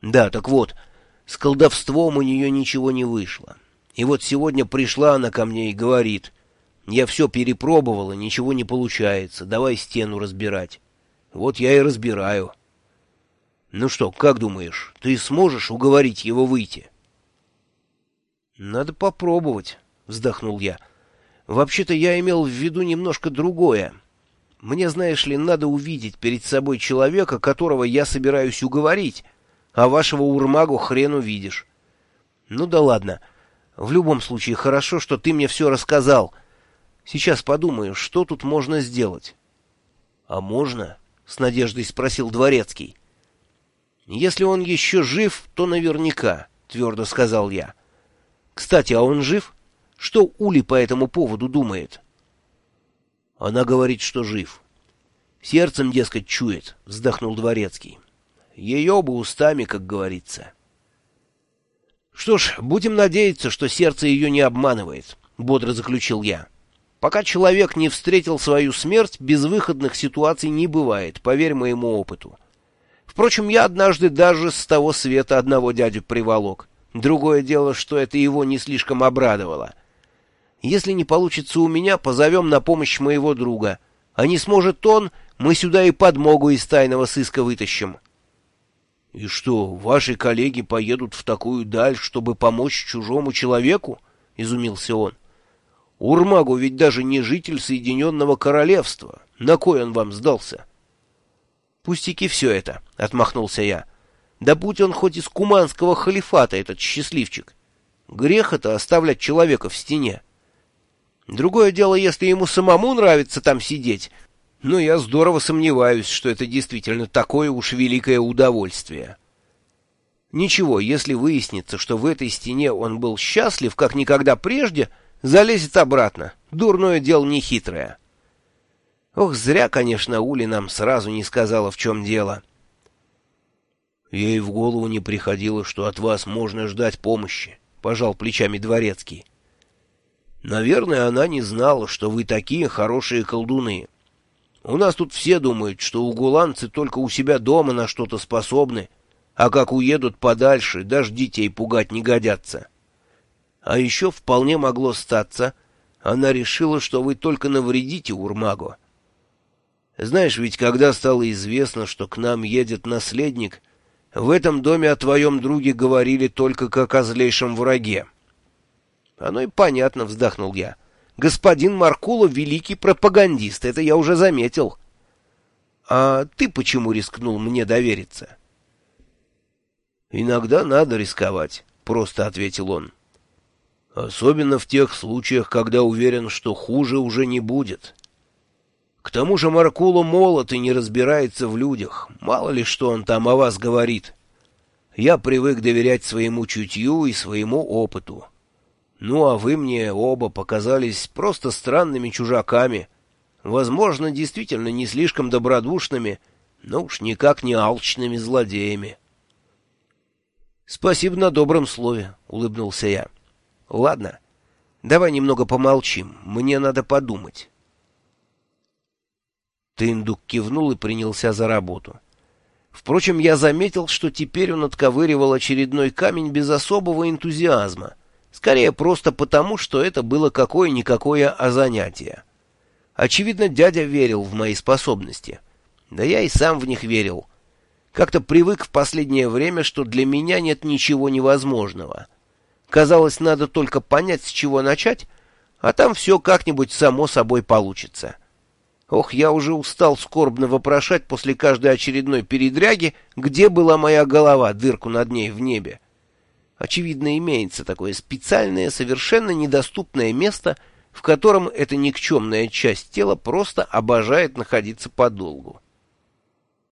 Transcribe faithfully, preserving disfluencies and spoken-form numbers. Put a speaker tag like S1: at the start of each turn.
S1: Да, так вот, с колдовством у нее ничего не вышло. И вот сегодня пришла она ко мне и говорит: я все перепробовала, ничего не получается, давай стену разбирать. Вот я и разбираю. Ну что, как думаешь, ты сможешь уговорить его выйти? Надо попробовать, вздохнул я. Вообще-то я имел в виду немножко другое. Мне, знаешь ли, надо увидеть перед собой человека, которого я собираюсь уговорить, а вашего Урмагу хрен увидишь. Ну да ладно. В любом случае, хорошо, что ты мне все рассказал. Сейчас подумаю, что тут можно сделать. — А можно? — с надеждой спросил Дворецкий. — Если он еще жив, то наверняка, — твердо сказал я. — Кстати, а он жив? Что Ули по этому поводу думает? — Она говорит, что жив. Сердцем, дескать, чует, — вздохнул Дворецкий. — Ее бы устами, как говорится. — Что ж, будем надеяться, что сердце ее не обманывает, — бодро заключил я. Пока человек не встретил свою смерть, безвыходных ситуаций не бывает, поверь моему опыту. Впрочем, я однажды даже с того света одного дядю приволок. Другое дело, что это его не слишком обрадовало. Если не получится у меня, позовем на помощь моего друга. А не сможет он, мы сюда и подмогу из тайного сыска вытащим. — И что, ваши коллеги поедут в такую даль, чтобы помочь чужому человеку? — изумился он. — Урмагу ведь даже не житель Соединенного Королевства. На кой он вам сдался? — Пустяки все это, — отмахнулся я. — Да будь он хоть из куманского халифата, этот счастливчик. Грех это оставлять человека в стене. Другое дело, если ему самому нравится там сидеть, но я здорово сомневаюсь, что это действительно такое уж великое удовольствие. Ничего, если выяснится, что в этой стене он был счастлив, как никогда прежде, залезет обратно. Дурное дело нехитрое. Ох, зря, конечно, Ули нам сразу не сказала, в чем дело. Ей в голову не приходило, что от вас можно ждать помощи, — пожал плечами Дворецкий. Наверное, она не знала, что вы такие хорошие колдуны. У нас тут все думают, что угуланцы только у себя дома на что-то способны, а как уедут подальше, даже детей пугать не годятся. А еще вполне могло статься, она решила, что вы только навредите Урмагу. Знаешь, ведь когда стало известно, что к нам едет наследник, в этом доме о твоем друге говорили только как о злейшем враге. Оно и понятно, вздохнул я. Господин Маркуло — великий пропагандист, это я уже заметил. А ты почему рискнул мне довериться? Иногда надо рисковать, просто ответил он. Особенно в тех случаях, когда уверен, что хуже уже не будет. К тому же Маркуло молод и не разбирается в людях, мало ли что он там о вас говорит. Я привык доверять своему чутью и своему опыту. Ну, а вы мне оба показались просто странными чужаками. Возможно, действительно не слишком добродушными, но уж никак не алчными злодеями. — Спасибо на добром слове, — улыбнулся я. — Ладно, давай немного помолчим, мне надо подумать. Тындук кивнул и принялся за работу. Впрочем, я заметил, что теперь он отковыривал очередной камень без особого энтузиазма. Скорее просто потому, что это было какое-никакое а занятие. Очевидно, дядя верил в мои способности. Да я и сам в них верил. Как-то привык в последнее время, что для меня нет ничего невозможного. Казалось, надо только понять, с чего начать, а там все как-нибудь само собой получится. Ох, я уже устал скорбно вопрошать после каждой очередной передряги, где была моя голова, дырку над ней в небе. Очевидно, имеется такое специальное, совершенно недоступное место, в котором эта никчемная часть тела просто обожает находиться подолгу.